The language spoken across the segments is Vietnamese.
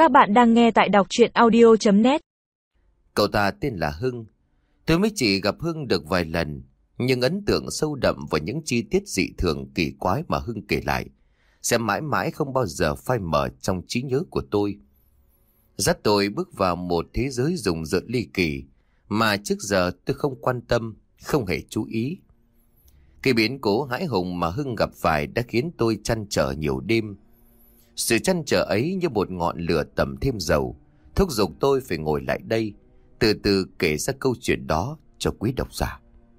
Các bạn đang nghe tại đọc truyện audio.net. Cậu ta tên là Hưng. Tôi mới chỉ gặp Hưng được vài lần, nhưng ấn tượng sâu đậm và những chi tiết dị thường kỳ quái mà Hưng kể lại sẽ mãi mãi không bao giờ phai mờ trong trí nhớ của tôi. Dắt tôi bước vào một thế giới rùng rợn ly kỳ mà trước giờ tôi không quan tâm, không hề chú ý. Cái biến cố hãi hùng mà Hưng gặp phải đã khiến tôi trăn trở nhiều đêm. Sự trăn trở ấy như một ngọn lửa tẩm thêm dầu, thúc giục tôi phải ngồi lại đây, từ từ kể ra câu chuyện đó cho quý độc giả.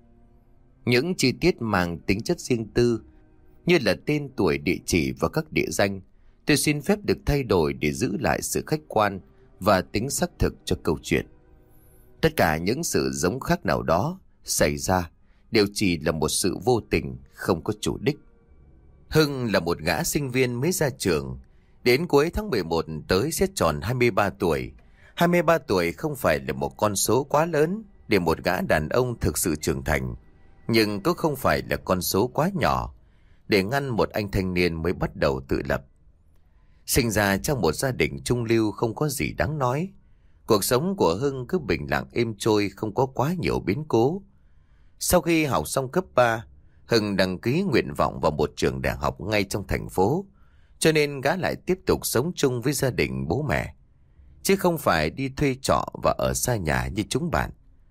Những chi tiết mang tính chất riêng tư, như là tên tuổi, địa chỉ và các địa danh, tôi xin phép được thay đổi để giữ lại sự khách quan và tính xác thực cho câu chuyện. Tất cả những sự giống khác nào đó xảy ra đều chỉ là một sự vô tình, không có chủ đích. Hưng là một gã sinh viên mới ra trường. Đến cuối tháng 11 tới sẽ tròn 23 tuổi. 23 tuổi không phải là một con số quá lớn để một gã đàn ông thực sự trưởng thành, nhưng cũng không phải là con số quá nhỏ để ngăn một anh thanh niên mới bắt đầu tự lập. Sinh ra trong một gia đình trung lưu không có gì đáng nói. Cuộc sống của Hưng cứ bình lặng êm trôi, không có quá nhiều biến cố. Sau khi học xong cấp 3, Hưng đăng ký nguyện vọng vào một trường đại học ngay trong thành phố, cho nên gã lại tiếp tục sống chung với gia đình bố mẹ, chứ không phải đi thuê trọ và ở xa nhà như chúng bạn.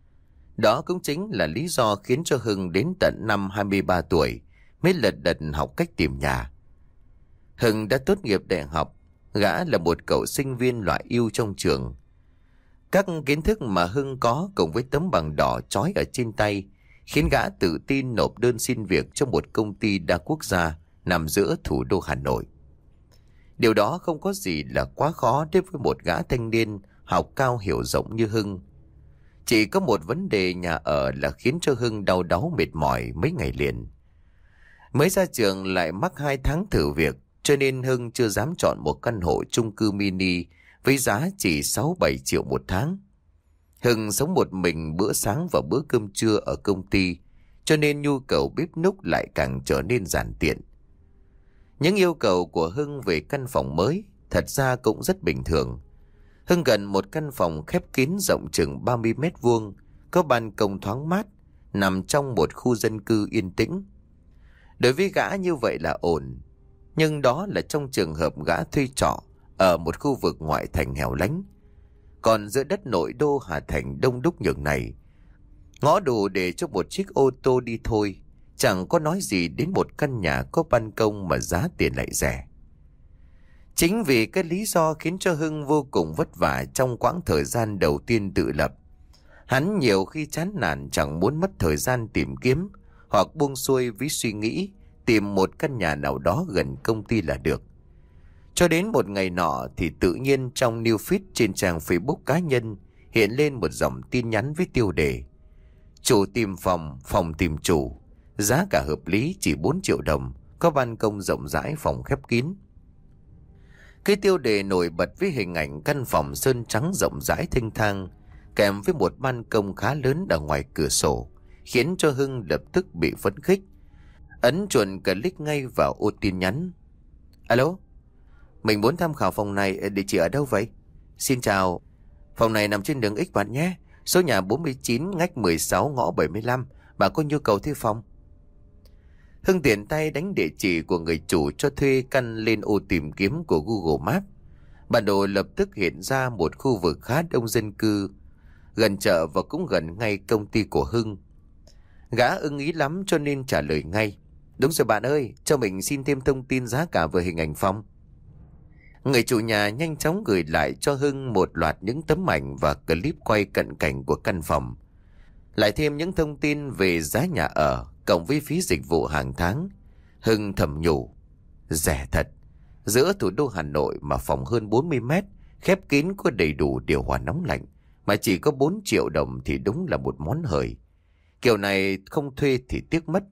Đó cũng chính là lý do khiến cho Hưng đến tận năm 23 tuổi mới lật đật học cách tìm nhà. Hưng đã tốt nghiệp đại học, gã là một cậu sinh viên loại ưu trong trường. Các kiến thức mà Hưng có cùng với tấm bằng đỏ chói ở trên tay khiến gã tự tin nộp đơn xin việc cho một công ty đa quốc gia nằm giữa thủ đô Hà Nội. Điều đó không có gì là quá khó đối với một gã thanh niên học cao hiểu rộng như Hưng. Chỉ có một vấn đề nhà ở là khiến cho Hưng đau đáu mệt mỏi mấy ngày liền. Mới ra trường lại mắc 2 tháng thử việc, cho nên Hưng chưa dám chọn một căn hộ chung cư mini với giá chỉ 6-7 triệu một tháng. Hưng sống một mình bữa sáng và bữa cơm trưa ở công ty, cho nên nhu cầu bếp núc lại càng trở nên giản tiện. Những yêu cầu của Hưng về căn phòng mới thật ra cũng rất bình thường. Hưng cần một căn phòng khép kín rộng chừng 30 mét vuông, có ban công thoáng mát, nằm trong một khu dân cư yên tĩnh. Đối với gã như vậy là ổn, nhưng đó là trong trường hợp gã thuê trọ ở một khu vực ngoại thành hẻo lánh. Còn giữa đất nội đô Hà Thành đông đúc nhường này, ngõ đủ để cho một chiếc ô tô đi thôi, chẳng có nói gì đến một căn nhà có ban công mà giá tiền lại rẻ. Chính vì cái lý do khiến cho Hưng vô cùng vất vả trong quãng thời gian đầu tiên tự lập. Hắn nhiều khi chán nản chẳng muốn mất thời gian tìm kiếm, hoặc buông xuôi với suy nghĩ tìm một căn nhà nào đó gần công ty là được. Cho đến một ngày nọ thì tự nhiên trong new feed trên trang Facebook cá nhân hiện lên một dòng tin nhắn với tiêu đề: chủ tìm phòng, phòng tìm chủ, giá cả hợp lý chỉ 4 triệu đồng, có ban công rộng rãi, phòng khép kín. Cái tiêu đề nổi bật với hình ảnh căn phòng sơn trắng rộng rãi thênh thang, kèm với một ban công khá lớn ở ngoài cửa sổ, khiến cho Hưng lập tức bị phấn khích. Ấn chuột click ngay vào ô tin nhắn. Alo, mình muốn tham khảo phòng này, địa chỉ ở đâu vậy? Xin chào, phòng này nằm trên đường X bạn nhé, số nhà 49 ngách 16 ngõ 75, bạn có nhu cầu thuê phòng? Hưng tiện tay đánh địa chỉ của người chủ cho thuê căn lên ô tìm kiếm của Google Maps. Bản đồ lập tức hiện ra một khu vực khá đông dân cư, gần chợ và cũng gần ngay công ty của Hưng. Gã ưng ý lắm cho nên trả lời ngay: đúng rồi bạn ơi, cho mình xin thêm thông tin giá cả và hình ảnh phòng. Người chủ nhà nhanh chóng gửi lại cho Hưng một loạt những tấm ảnh và clip quay cận cảnh của căn phòng, lại thêm những thông tin về giá nhà ở cộng với phí dịch vụ hàng tháng. Hưng thầm nhủ: rẻ thật, giữa thủ đô Hà Nội mà phòng hơn 40 mét, khép kín, có đầy đủ điều hòa nóng lạnh, mà chỉ có 4 triệu đồng thì đúng là một món hời. Kiểu này không thuê thì tiếc mất.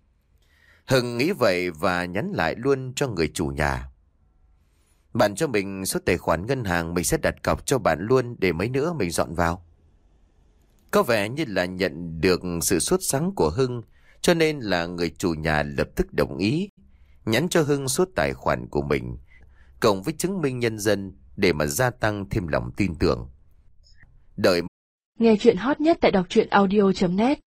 Hưng nghĩ vậy và nhắn lại luôn cho người chủ nhà: bạn cho mình số tài khoản ngân hàng, mình sẽ đặt cọc cho bạn luôn, để mấy nữa mình dọn vào. Có vẻ như là nhận được sự sốt sắng của Hưng, cho nên là người chủ nhà lập tức đồng ý, nhắn cho Hưng số tài khoản của mình cộng với chứng minh nhân dân để mà gia tăng thêm lòng tin tưởng. Đợi nghe chuyện hot nhất tại đọc truyện audio.net